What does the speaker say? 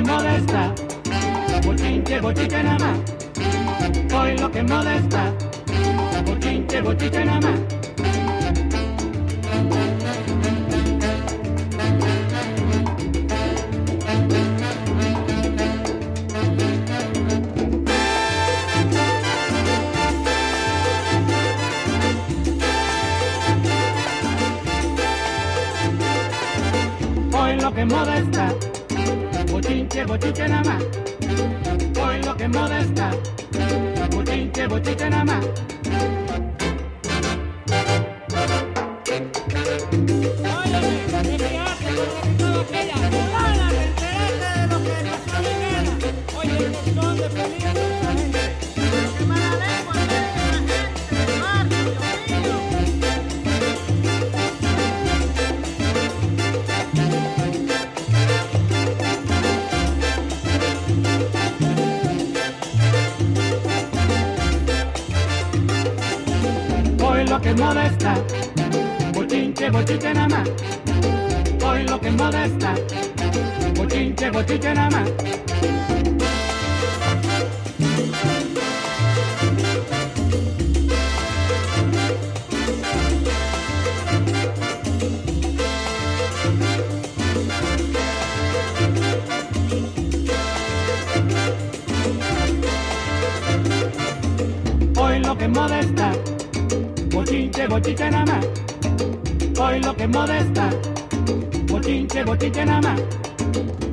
molesta, bochinche, bochinche nada más. Hoy lo que molesta, bochinche, bochinche nada más. Hoy lo que molesta, bochinche, bochinche nada más. Hoy lo que molesta, bochinche, bochinche nada más. Óyeme, te fijaste con lo que estaba aquella fulana, te enteraste de lo que pasó a mi nena. Oye, estos son de peligro esa gente. Pero qué mala lengua tiene esa gente del barrio, Dios mío. Hoy lo que molesta, bochinche, bochinche nada más. Hoy lo que molesta, bochinche, bochinche nada más. Hoy lo que molesta, bochinche, bochinche nada más. Hoy lo que molesta, bochinche, bochinche nada más.